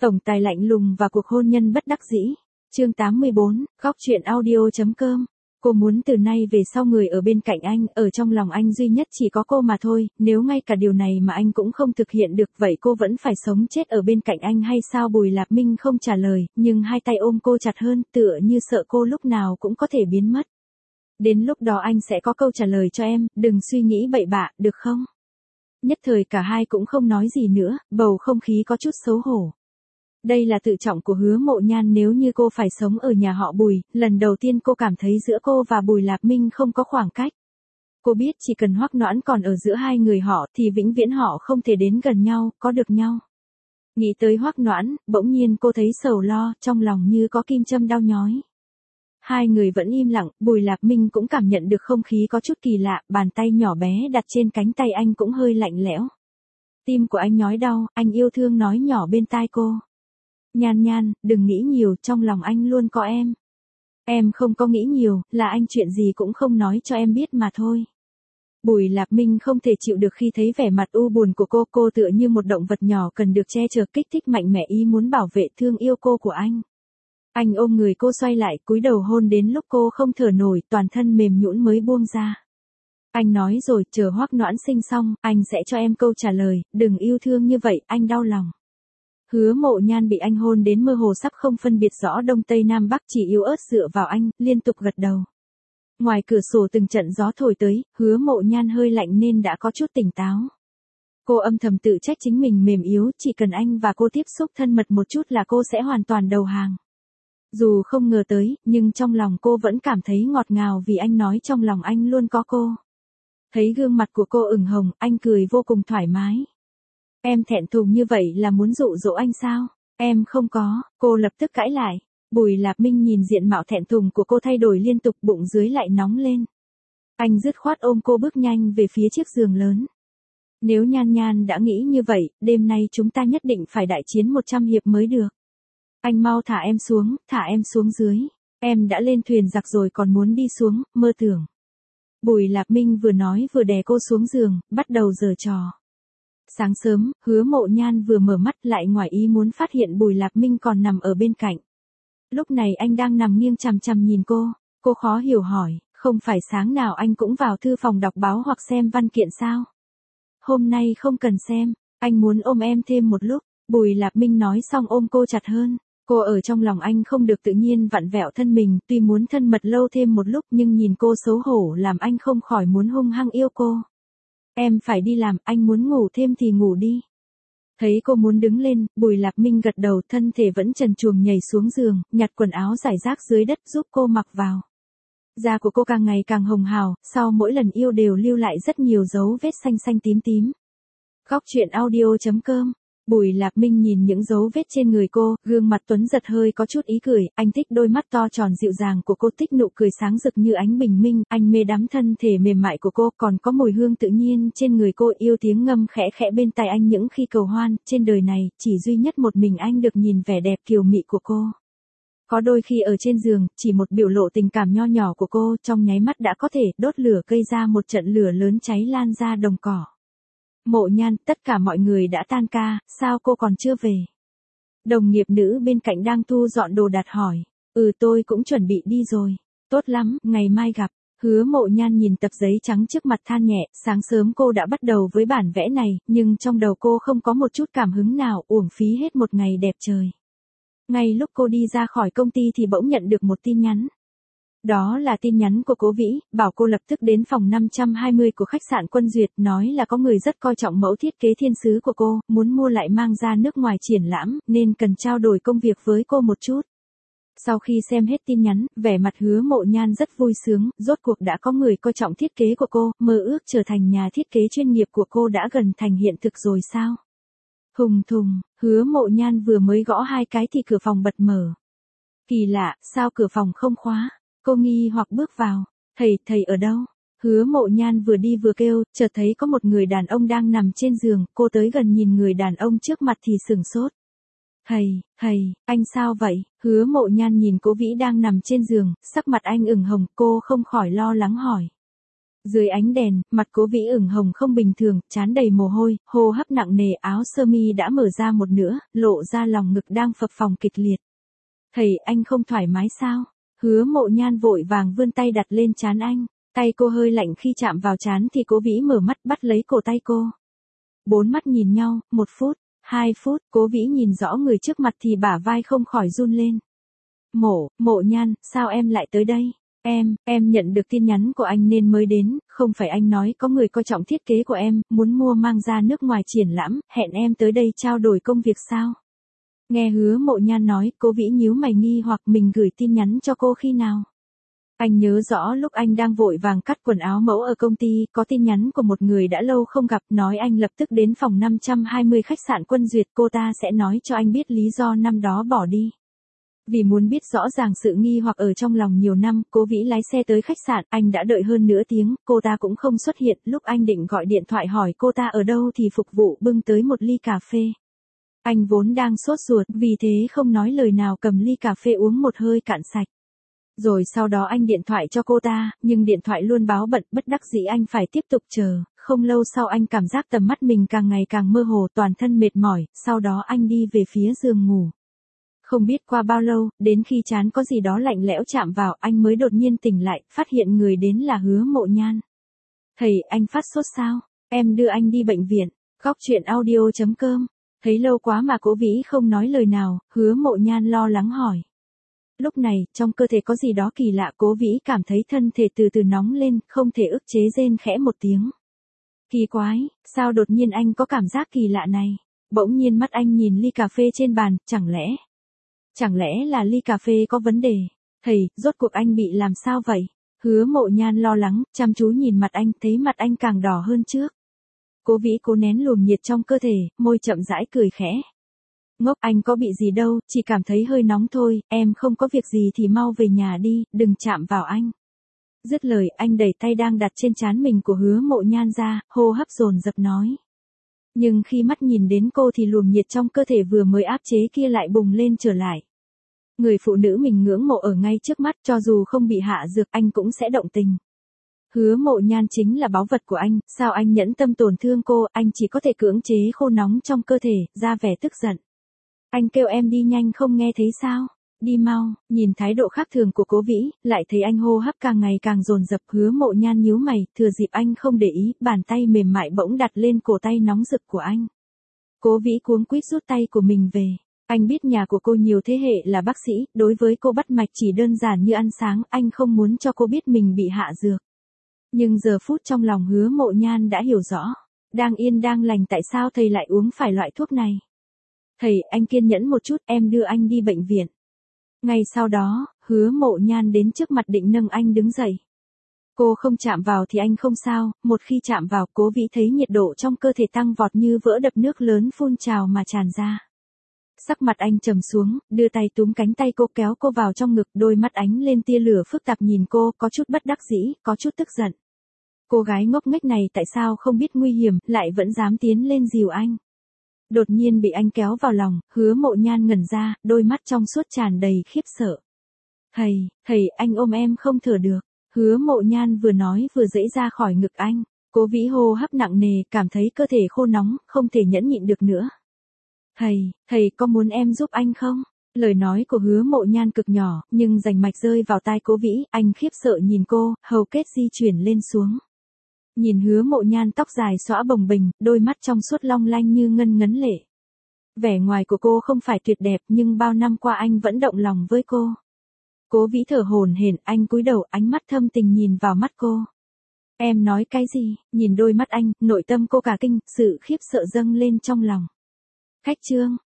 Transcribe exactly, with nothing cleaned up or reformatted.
Tổng tài lạnh lùng và cuộc hôn nhân bất đắc dĩ. Chương tám mươi bốn, góc truyện audio.com. Cô muốn từ nay về sau người ở bên cạnh anh, ở trong lòng anh duy nhất chỉ có cô mà thôi, nếu ngay cả điều này mà anh cũng không thực hiện được vậy cô vẫn phải sống chết ở bên cạnh anh hay sao? Bùi Lạp Minh không trả lời, nhưng hai tay ôm cô chặt hơn, tựa như sợ cô lúc nào cũng có thể biến mất. Đến lúc đó anh sẽ có câu trả lời cho em, đừng suy nghĩ bậy bạ, được không? Nhất thời cả hai cũng không nói gì nữa, bầu không khí có chút xấu hổ. Đây là tự trọng của Hứa Mộ Nhan, nếu như cô phải sống ở nhà họ Bùi, lần đầu tiên cô cảm thấy giữa cô và Bùi Lạp Minh không có khoảng cách. Cô biết chỉ cần Hoắc Noãn còn ở giữa hai người họ thì vĩnh viễn họ không thể đến gần nhau, có được nhau. Nghĩ tới Hoắc Noãn, bỗng nhiên cô thấy sầu lo, trong lòng như có kim châm đau nhói. Hai người vẫn im lặng, Bùi Lạp Minh cũng cảm nhận được không khí có chút kỳ lạ, bàn tay nhỏ bé đặt trên cánh tay anh cũng hơi lạnh lẽo. Tim của anh nhói đau, anh yêu thương nói nhỏ bên tai cô. Nhan Nhan, đừng nghĩ nhiều, trong lòng anh luôn có em. Em không có nghĩ nhiều, là anh chuyện gì cũng không nói cho em biết mà thôi. Bùi Lạp Minh không thể chịu được khi thấy vẻ mặt u buồn của cô, cô tựa như một động vật nhỏ cần được che chở, kích thích mạnh mẽ ý muốn bảo vệ thương yêu cô của anh. Anh ôm người cô xoay lại, cúi đầu hôn đến lúc cô không thở nổi, toàn thân mềm nhũn mới buông ra. Anh nói rồi, chờ Hoắc Noãn sinh xong, anh sẽ cho em câu trả lời, đừng yêu thương như vậy, anh đau lòng. Hứa Mộ Nhan bị anh hôn đến mơ hồ sắp không phân biệt rõ đông tây nam bắc, chỉ yếu ớt dựa vào anh, liên tục gật đầu. Ngoài cửa sổ từng trận gió thổi tới, Hứa Mộ Nhan hơi lạnh nên đã có chút tỉnh táo. Cô âm thầm tự trách chính mình mềm yếu, chỉ cần anh và cô tiếp xúc thân mật một chút là cô sẽ hoàn toàn đầu hàng. Dù không ngờ tới, nhưng trong lòng cô vẫn cảm thấy ngọt ngào vì anh nói trong lòng anh luôn có cô. Thấy gương mặt của cô ửng hồng, anh cười vô cùng thoải mái. Em thẹn thùng như vậy là muốn dụ dỗ anh sao? Em không có, cô lập tức cãi lại. Bùi Lạp Minh nhìn diện mạo thẹn thùng của cô thay đổi liên tục, bụng dưới lại nóng lên. Anh dứt khoát ôm cô bước nhanh về phía chiếc giường lớn. Nếu Nhan Nhan đã nghĩ như vậy, đêm nay chúng ta nhất định phải đại chiến một trăm hiệp mới được. Anh mau thả em xuống, thả em xuống dưới. Em đã lên thuyền giặc rồi còn muốn đi xuống, mơ tưởng. Bùi Lạp Minh vừa nói vừa đè cô xuống giường, bắt đầu giở trò. Sáng sớm, Hứa Mộ Nhan vừa mở mắt lại ngoài ý muốn phát hiện Bùi Lạp Minh còn nằm ở bên cạnh. Lúc này anh đang nằm nghiêng chằm chằm nhìn cô, cô khó hiểu hỏi, không phải sáng nào anh cũng vào thư phòng đọc báo hoặc xem văn kiện sao? Hôm nay không cần xem, anh muốn ôm em thêm một lúc. Bùi Lạp Minh nói xong ôm cô chặt hơn. Cô ở trong lòng anh không được tự nhiên vặn vẹo thân mình, tuy muốn thân mật lâu thêm một lúc nhưng nhìn cô xấu hổ làm anh không khỏi muốn hung hăng yêu cô. Em phải đi làm, anh muốn ngủ thêm thì ngủ đi. Thấy cô muốn đứng lên, Bùi Lạp Minh gật đầu, thân thể vẫn trần truồng nhảy xuống giường, nhặt quần áo rải rác dưới đất giúp cô mặc vào. Da của cô càng ngày càng hồng hào, sau mỗi lần yêu đều lưu lại rất nhiều dấu vết xanh xanh tím tím. Góc truyện audio.com. Bùi Lạp Minh nhìn những dấu vết trên người cô, gương mặt tuấn giật hơi có chút ý cười, anh thích đôi mắt to tròn dịu dàng của cô, thích nụ cười sáng rực như ánh bình minh, anh mê đắm thân thể mềm mại của cô, còn có mùi hương tự nhiên trên người cô, yêu tiếng ngâm khẽ khẽ bên tai anh những khi cầu hoan, trên đời này, chỉ duy nhất một mình anh được nhìn vẻ đẹp kiều mị của cô. Có đôi khi ở trên giường, chỉ một biểu lộ tình cảm nho nhỏ của cô, trong nháy mắt đã có thể đốt lửa gây ra một trận lửa lớn cháy lan ra đồng cỏ. Mộ Nhan, tất cả mọi người đã tan ca, sao cô còn chưa về? Đồng nghiệp nữ bên cạnh đang thu dọn đồ đạc hỏi. Ừ, tôi cũng chuẩn bị đi rồi. Tốt lắm, ngày mai gặp. Hứa Mộ Nhan nhìn tập giấy trắng trước mặt than nhẹ, sáng sớm cô đã bắt đầu với bản vẽ này, nhưng trong đầu cô không có một chút cảm hứng nào, uổng phí hết một ngày đẹp trời. Ngay lúc cô đi ra khỏi công ty thì bỗng nhận được một tin nhắn. Đó là tin nhắn của Cố Vĩ, bảo cô lập tức đến phòng năm trăm hai mươi của khách sạn Quân Duyệt, nói là có người rất coi trọng mẫu thiết kế thiên sứ của cô, muốn mua lại mang ra nước ngoài triển lãm, nên cần trao đổi công việc với cô một chút. Sau khi xem hết tin nhắn, vẻ mặt Hứa Mộ Nhan rất vui sướng, rốt cuộc đã có người coi trọng thiết kế của cô, mơ ước trở thành nhà thiết kế chuyên nghiệp của cô đã gần thành hiện thực rồi sao? Hùng thùng, Hứa Mộ Nhan vừa mới gõ hai cái thì cửa phòng bật mở. Kỳ lạ, sao cửa phòng không khóa? Cô nghi hoặc bước vào. Thầy, thầy ở đâu? Hứa Mộ Nhan vừa đi vừa kêu, chợt thấy có một người đàn ông đang nằm trên giường, cô tới gần nhìn người đàn ông trước mặt thì sửng sốt. Thầy, thầy, anh sao vậy? Hứa Mộ Nhan nhìn Cố Vĩ đang nằm trên giường, sắc mặt anh ửng hồng, cô không khỏi lo lắng hỏi. Dưới ánh đèn, mặt Cố Vĩ ửng hồng không bình thường, trán đầy mồ hôi, hô hấp nặng nề, áo sơ mi đã mở ra một nửa, lộ ra lòng ngực đang phập phồng kịch liệt. Thầy, anh không thoải mái sao? Hứa Mộ Nhan vội vàng vươn tay đặt lên trán anh. Tay cô hơi lạnh khi chạm vào trán thì Cố Vĩ mở mắt bắt lấy cổ tay cô. Bốn mắt nhìn nhau, một phút, hai phút, Cố Vĩ nhìn rõ người trước mặt thì bả vai không khỏi run lên. Mộ, Mộ Nhan, sao em lại tới đây? Em, em nhận được tin nhắn của anh nên mới đến, không phải anh nói có người coi trọng thiết kế của em, muốn mua mang ra nước ngoài triển lãm, hẹn em tới đây trao đổi công việc sao? Nghe Hứa Mộ Nhan nói, Cố Vĩ nhíu mày nghi hoặc mình gửi tin nhắn cho cô khi nào? Anh nhớ rõ lúc anh đang vội vàng cắt quần áo mẫu ở công ty, có tin nhắn của một người đã lâu không gặp, nói anh lập tức đến phòng năm trăm hai mươi khách sạn Quân Duyệt, cô ta sẽ nói cho anh biết lý do năm đó bỏ đi. Vì muốn biết rõ ràng sự nghi hoặc ở trong lòng nhiều năm, Cố Vĩ lái xe tới khách sạn, anh đã đợi hơn nửa tiếng, cô ta cũng không xuất hiện, lúc anh định gọi điện thoại hỏi cô ta ở đâu thì phục vụ bưng tới một ly cà phê. Anh vốn đang sốt ruột, vì thế không nói lời nào cầm ly cà phê uống một hơi cạn sạch. Rồi sau đó anh điện thoại cho cô ta, nhưng điện thoại luôn báo bận, bất đắc dĩ anh phải tiếp tục chờ, không lâu sau anh cảm giác tầm mắt mình càng ngày càng mơ hồ, toàn thân mệt mỏi, sau đó anh đi về phía giường ngủ. Không biết qua bao lâu, đến khi trán có gì đó lạnh lẽo chạm vào, anh mới đột nhiên tỉnh lại, phát hiện người đến là Hứa Mộ Nhan. Thầy, anh phát sốt sao? Em đưa anh đi bệnh viện. Góc truyện audio chấm com. Thấy lâu quá mà Cố Vĩ không nói lời nào, Hứa Mộ Nhan lo lắng hỏi. Lúc này, trong cơ thể có gì đó kỳ lạ, Cố Vĩ cảm thấy thân thể từ từ nóng lên, không thể ức chế rên khẽ một tiếng. Kỳ quái, sao đột nhiên anh có cảm giác kỳ lạ này? Bỗng nhiên mắt anh nhìn ly cà phê trên bàn, chẳng lẽ... Chẳng lẽ là ly cà phê có vấn đề? Thầy, rốt cuộc anh bị làm sao vậy? Hứa Mộ Nhan lo lắng, chăm chú nhìn mặt anh, thấy mặt anh càng đỏ hơn trước. Cố Vĩ cố nén luồng nhiệt trong cơ thể, môi chậm rãi cười khẽ. Ngốc, anh có bị gì đâu, chỉ cảm thấy hơi nóng thôi, em không có việc gì thì mau về nhà đi, đừng chạm vào anh. Dứt lời, anh đẩy tay đang đặt trên trán mình của Hứa Mộ Nhan ra, hô hấp dồn dập nói. Nhưng khi mắt nhìn đến cô thì luồng nhiệt trong cơ thể vừa mới áp chế kia lại bùng lên trở lại. Người phụ nữ mình ngưỡng mộ ở ngay trước mắt, cho dù không bị hạ dược anh cũng sẽ động tình. Hứa Mộ Nhan chính là báu vật của anh, sao anh nhẫn tâm tổn thương cô, anh chỉ có thể cưỡng chế khô nóng trong cơ thể, ra vẻ tức giận. Anh kêu em đi nhanh không nghe thấy sao? Đi mau, nhìn thái độ khác thường của Cố Vĩ, lại thấy anh hô hấp càng ngày càng dồn dập. Hứa Mộ Nhan nhíu mày, thừa dịp anh không để ý, bàn tay mềm mại bỗng đặt lên cổ tay nóng rực của anh. Cố Vĩ cuống quýt rút tay của mình về. Anh biết nhà của cô nhiều thế hệ là bác sĩ, đối với cô bắt mạch chỉ đơn giản như ăn sáng, anh không muốn cho cô biết mình bị hạ dược. Nhưng giờ phút trong lòng Hứa Mộ Nhan đã hiểu rõ, đang yên đang lành tại sao thầy lại uống phải loại thuốc này. Thầy, anh kiên nhẫn một chút, em đưa anh đi bệnh viện. Ngay sau đó, Hứa Mộ Nhan đến trước mặt định nâng anh đứng dậy. Cô không chạm vào thì anh không sao, một khi chạm vào, Cố Vĩ thấy nhiệt độ trong cơ thể tăng vọt như vỡ đập, nước lớn phun trào mà tràn ra. Sắc mặt anh trầm xuống, đưa tay túm cánh tay cô kéo cô vào trong ngực, đôi mắt ánh lên tia lửa phức tạp nhìn cô, có chút bất đắc dĩ, có chút tức giận. Cô gái ngốc nghếch này tại sao không biết nguy hiểm, lại vẫn dám tiến lên dìu anh. Đột nhiên bị anh kéo vào lòng, Hứa Mộ Nhan ngẩn ra, đôi mắt trong suốt tràn đầy khiếp sợ. Thầy, thầy, anh ôm em không thở được. Hứa Mộ Nhan vừa nói vừa giãy ra khỏi ngực anh. Cố Vĩ hô hấp nặng nề, cảm thấy cơ thể khô nóng, không thể nhẫn nhịn được nữa. Thầy, thầy có muốn em giúp anh không? Lời nói của Hứa Mộ Nhan cực nhỏ, nhưng rành mạch rơi vào tai Cố Vĩ, anh khiếp sợ nhìn cô, hầu kết di chuyển lên xuống. Nhìn Hứa Mộ Nhan tóc dài xõa bồng bềnh, đôi mắt trong suốt long lanh như ngân ngấn lệ. Vẻ ngoài của cô không phải tuyệt đẹp nhưng bao năm qua anh vẫn động lòng với cô. Cố Vĩ thở hổn hển, anh cúi đầu, ánh mắt thâm tình nhìn vào mắt cô. Em nói cái gì? Nhìn đôi mắt anh, nội tâm cô cả kinh, sự khiếp sợ dâng lên trong lòng. Khách trương,